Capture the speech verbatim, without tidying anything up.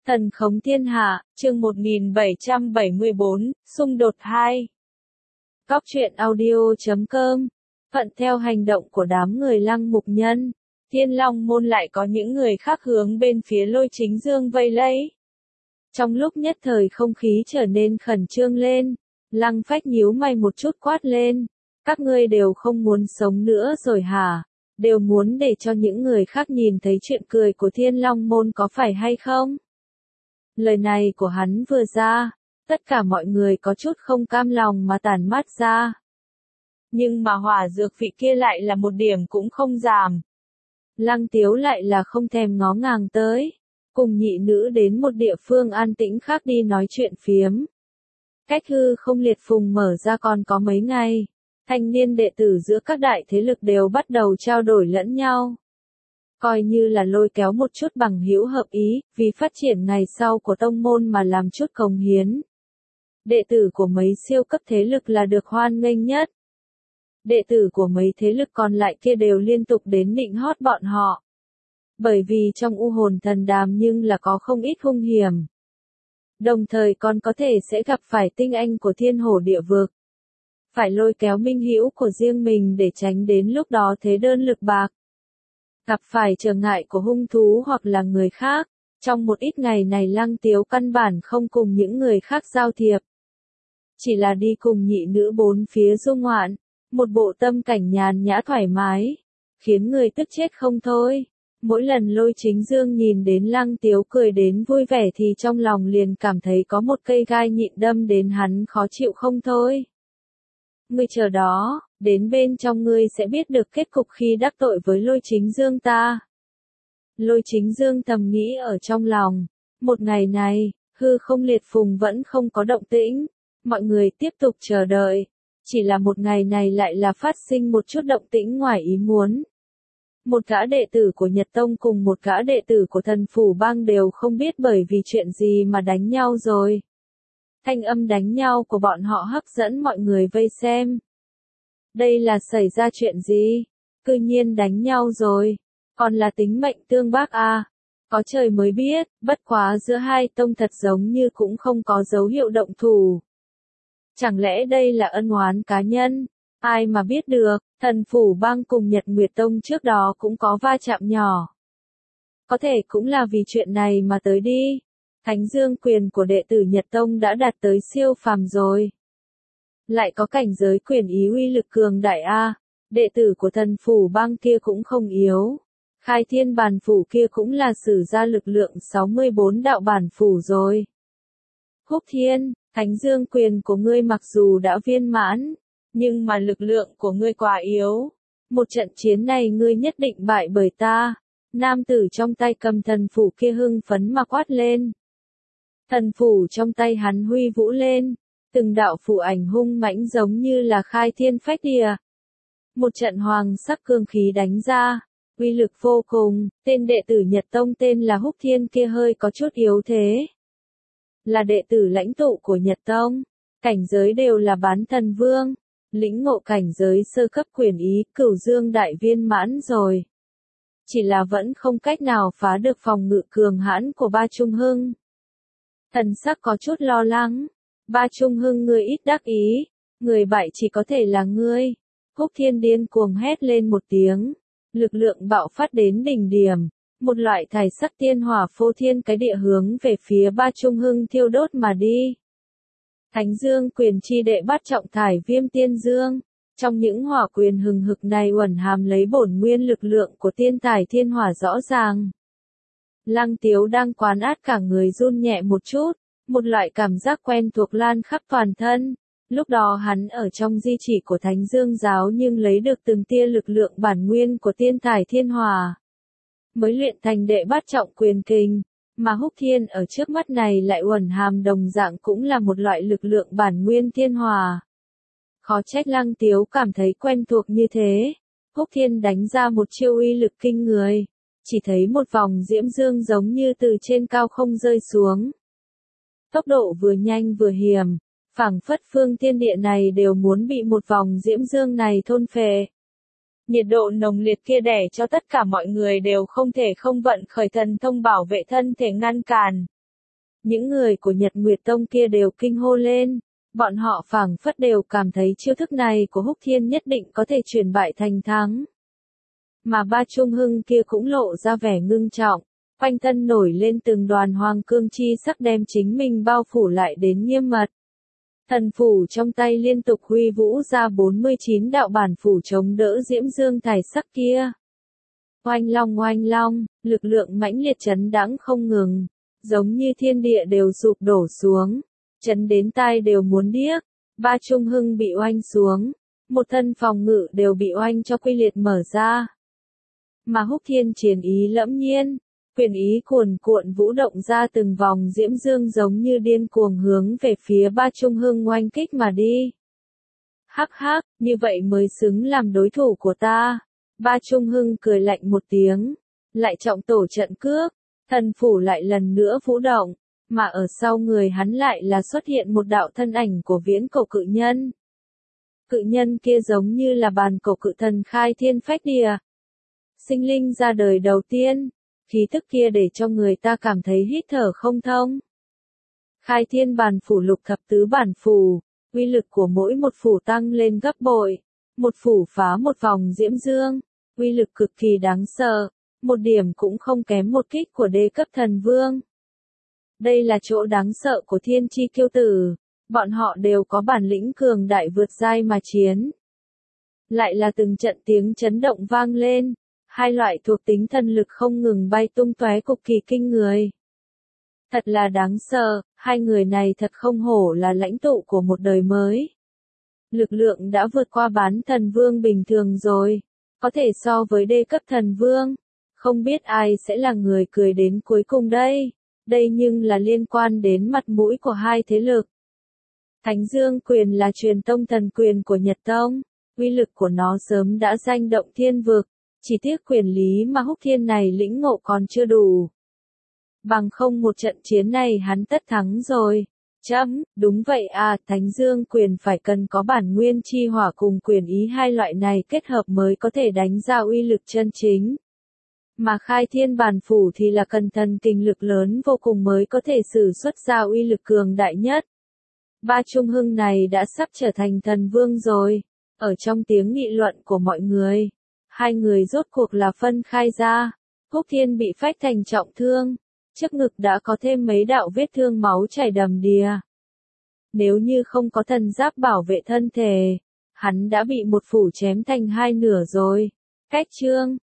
Thần khống thiên hạ, chương một nghìn bảy trăm bảy mươi bốn, xung đột hai. Góc truyện audio chấm com. Thuận theo hành động của đám người Lăng Mục Nhân, Thiên Long môn lại có những người khác hướng bên phía Lôi Chính Dương vây lấy. Trong lúc nhất thời không khí trở nên khẩn trương lên, Lăng Phách nhíu mày một chút quát lên. Các ngươi đều không muốn sống nữa rồi hả? Đều muốn để cho những người khác nhìn thấy chuyện cười của Thiên Long môn có phải hay không? Lời này của hắn vừa ra, tất cả mọi người có chút không cam lòng mà tản mát ra. Nhưng mà hỏa dược vị kia lại là một điểm cũng không giảm. Lăng Tiếu lại là không thèm ngó ngàng tới, cùng nhị nữ đến một địa phương an tĩnh khác đi nói chuyện phiếm. Cách hư không liệt phùng mở ra còn có mấy ngày, thanh niên đệ tử giữa các đại thế lực đều bắt đầu trao đổi lẫn nhau. Coi như là lôi kéo một chút bằng hữu hợp ý, vì phát triển ngày sau của tông môn mà làm chút cống hiến. Đệ tử của mấy siêu cấp thế lực là được hoan nghênh nhất. Đệ tử của mấy thế lực còn lại kia đều liên tục đến nịnh hót bọn họ. Bởi vì trong u hồn thần đàm nhưng là có không ít hung hiểm. Đồng thời còn có thể sẽ gặp phải tinh anh của thiên hổ địa vực. Phải lôi kéo minh hữu của riêng mình để tránh đến lúc đó thế đơn lực bạc. Gặp phải trở ngại của hung thú hoặc là người khác, trong một ít ngày này Lăng Tiếu căn bản không cùng những người khác giao thiệp. Chỉ là đi cùng nhị nữ bốn phía du ngoạn, một bộ tâm cảnh nhàn nhã thoải mái, khiến người tức chết không thôi. Mỗi lần Lôi Chính Dương nhìn đến Lăng Tiếu cười đến vui vẻ thì trong lòng liền cảm thấy có một cây gai nhịn đâm đến hắn khó chịu không thôi. Ngươi chờ đó, đến bên trong ngươi sẽ biết được kết cục khi đắc tội với Lôi Chính Dương ta. Lôi Chính Dương thầm nghĩ ở trong lòng. Một ngày này, hư không liệt phùng vẫn không có động tĩnh. Mọi người tiếp tục chờ đợi. Chỉ là một ngày này lại là phát sinh một chút động tĩnh ngoài ý muốn. Một gã đệ tử của Nhật Tông cùng một gã đệ tử của Thần Phủ Bang đều không biết bởi vì chuyện gì mà đánh nhau rồi. Thanh âm đánh nhau của bọn họ hấp dẫn mọi người vây xem. Đây là xảy ra chuyện gì? Cư nhiên đánh nhau rồi. Còn là tính mệnh tương bác à? Có trời mới biết, bất quá giữa hai tông thật giống như cũng không có dấu hiệu động thủ. Chẳng lẽ đây là ân oán cá nhân? Ai mà biết được, Thần Phủ Bang cùng Nhật Nguyệt Tông trước đó cũng có va chạm nhỏ. Có thể cũng là vì chuyện này mà tới đi. Thánh dương quyền của đệ tử Nhật Tông đã đạt tới siêu phàm rồi. Lại có cảnh giới quyền ý uy lực cường đại A, đệ tử của Thần Phủ Bang kia cũng không yếu. Khai Thiên Bản Phủ kia cũng là sử ra lực lượng sáu mươi bốn đạo bản phủ rồi. Húc Thiên, Thánh dương quyền của ngươi mặc dù đã viên mãn, nhưng mà lực lượng của ngươi quá yếu. Một trận chiến này ngươi nhất định bại bởi ta. Nam tử trong tay cầm thần phủ kia hưng phấn mà quát lên. Thần phủ trong tay hắn huy vũ lên, từng đạo phù ảnh hung mãnh giống như là khai thiên phách địa. Một trận hoàng sắc cương khí đánh ra, uy lực vô cùng, tên đệ tử Nhật Tông tên là Húc Thiên kia hơi có chút yếu thế. Là đệ tử lãnh tụ của Nhật Tông, cảnh giới đều là bán thần vương, lĩnh ngộ cảnh giới sơ cấp quyền ý, cửu dương đại viên mãn rồi. Chỉ là vẫn không cách nào phá được phòng ngự cường hãn của Ba Trung Hưng. Thần sắc có chút lo lắng. Ba Trung Hưng ngươi ít đắc ý. Người bại chỉ có thể là ngươi. Húc Thiên điên cuồng hét lên một tiếng. Lực lượng bạo phát đến đỉnh điểm. Một loại thải sắc tiên hỏa phô thiên cái địa hướng về phía Ba Trung Hưng thiêu đốt mà đi. Thánh dương quyền chi đệ bắt trọng thải viêm tiên dương. Trong những hỏa quyền hừng hực này uẩn hàm lấy bổn nguyên lực lượng của tiên thải thiên hỏa rõ ràng. Lăng Tiếu đang quán át cả người run nhẹ một chút, một loại cảm giác quen thuộc lan khắp toàn thân. Lúc đó hắn ở trong di chỉ của Thánh Dương giáo nhưng lấy được từng tia lực lượng bản nguyên của tiên thải thiên hỏa. Mới luyện thành đệ bát trọng quyền kình, mà Húc Thiên ở trước mắt này lại uẩn hàm đồng dạng cũng là một loại lực lượng bản nguyên thiên hỏa. Khó trách Lăng Tiếu cảm thấy quen thuộc như thế. Húc Thiên đánh ra một chiêu uy lực kinh người. Chỉ thấy một vòng diễm dương giống như từ trên cao không rơi xuống. Tốc độ vừa nhanh vừa hiểm, phảng phất phương thiên địa này đều muốn bị một vòng diễm dương này thôn phệ. Nhiệt độ nồng liệt kia đè cho tất cả mọi người đều không thể không vận khởi thần thông bảo vệ thân thể ngăn cản. Những người của Nhật Nguyệt Tông kia đều kinh hô lên. Bọn họ phảng phất đều cảm thấy chiêu thức này của Húc Thiên nhất định có thể chuyển bại thành thắng. Mà Ba Trung Hưng kia cũng lộ ra vẻ ngưng trọng, quanh thân nổi lên từng đoàn hoàng cương chi sắc đem chính mình bao phủ lại đến nghiêm mật. Thần phủ trong tay liên tục huy vũ ra bốn mươi chín đạo bản phủ chống đỡ diễm dương thải sắc kia. Oanh long oanh long, lực lượng mãnh liệt chấn đãng không ngừng, giống như thiên địa đều sụp đổ xuống, chấn đến tai đều muốn điếc. Ba Trung Hưng bị oanh xuống, một thân phòng ngự đều bị oanh cho quy liệt mở ra. Mà Húc Thiên chiến ý lẫm nhiên, quyền ý cuồn cuộn vũ động ra từng vòng diễm dương giống như điên cuồng hướng về phía Ba Trung Hưng oanh kích mà đi. Hắc hắc, như vậy mới xứng làm đối thủ của ta. Ba Trung Hưng cười lạnh một tiếng, lại trọng tổ trận cước, thần phủ lại lần nữa vũ động, mà ở sau người hắn lại là xuất hiện một đạo thân ảnh của viễn cổ cự nhân. Cự nhân kia giống như là bàn cổ cự thần khai thiên phách địa. Sinh linh ra đời đầu tiên, khí tức kia để cho người ta cảm thấy hít thở không thông. Khai thiên bàn phủ lục thập tứ bản phủ, uy lực của mỗi một phủ tăng lên gấp bội, một phủ phá một vòng diễm dương, uy lực cực kỳ đáng sợ, một điểm cũng không kém một kích của đế cấp thần vương. Đây là chỗ đáng sợ của thiên chi kiêu tử, bọn họ đều có bản lĩnh cường đại vượt giai mà chiến. Lại là từng trận tiếng chấn động vang lên. Hai loại thuộc tính thần lực không ngừng bay tung tóe cực kỳ kinh người. Thật là đáng sợ, hai người này thật không hổ là lãnh tụ của một đời mới. Lực lượng đã vượt qua bán thần vương bình thường rồi, có thể so với đê cấp thần vương. Không biết ai sẽ là người cười đến cuối cùng đây. Đây nhưng là liên quan đến mặt mũi của hai thế lực. Thánh Dương quyền là truyền tông thần quyền của Nhật Tông, uy lực của nó sớm đã danh động thiên vực. Chỉ tiếc quyền lý mà Húc Thiên này lĩnh ngộ còn chưa đủ. Bằng không một trận chiến này hắn tất thắng rồi. Chấm, đúng vậy à, Thánh Dương quyền phải cần có bản nguyên chi hỏa cùng quyền ý hai loại này kết hợp mới có thể đánh ra uy lực chân chính. Mà khai thiên bản phủ thì là cần thần kinh lực lớn vô cùng mới có thể sử xuất ra uy lực cường đại nhất. Ba Trung Hưng này đã sắp trở thành thần vương rồi. Ở trong tiếng nghị luận của mọi người, hai người rốt cuộc là phân khai ra. Húc Thiên bị phách thành trọng thương, trước ngực đã có thêm mấy đạo vết thương máu chảy đầm đìa. Nếu như không có thần giáp bảo vệ thân thể, hắn đã bị một phủ chém thành hai nửa rồi. Cách chương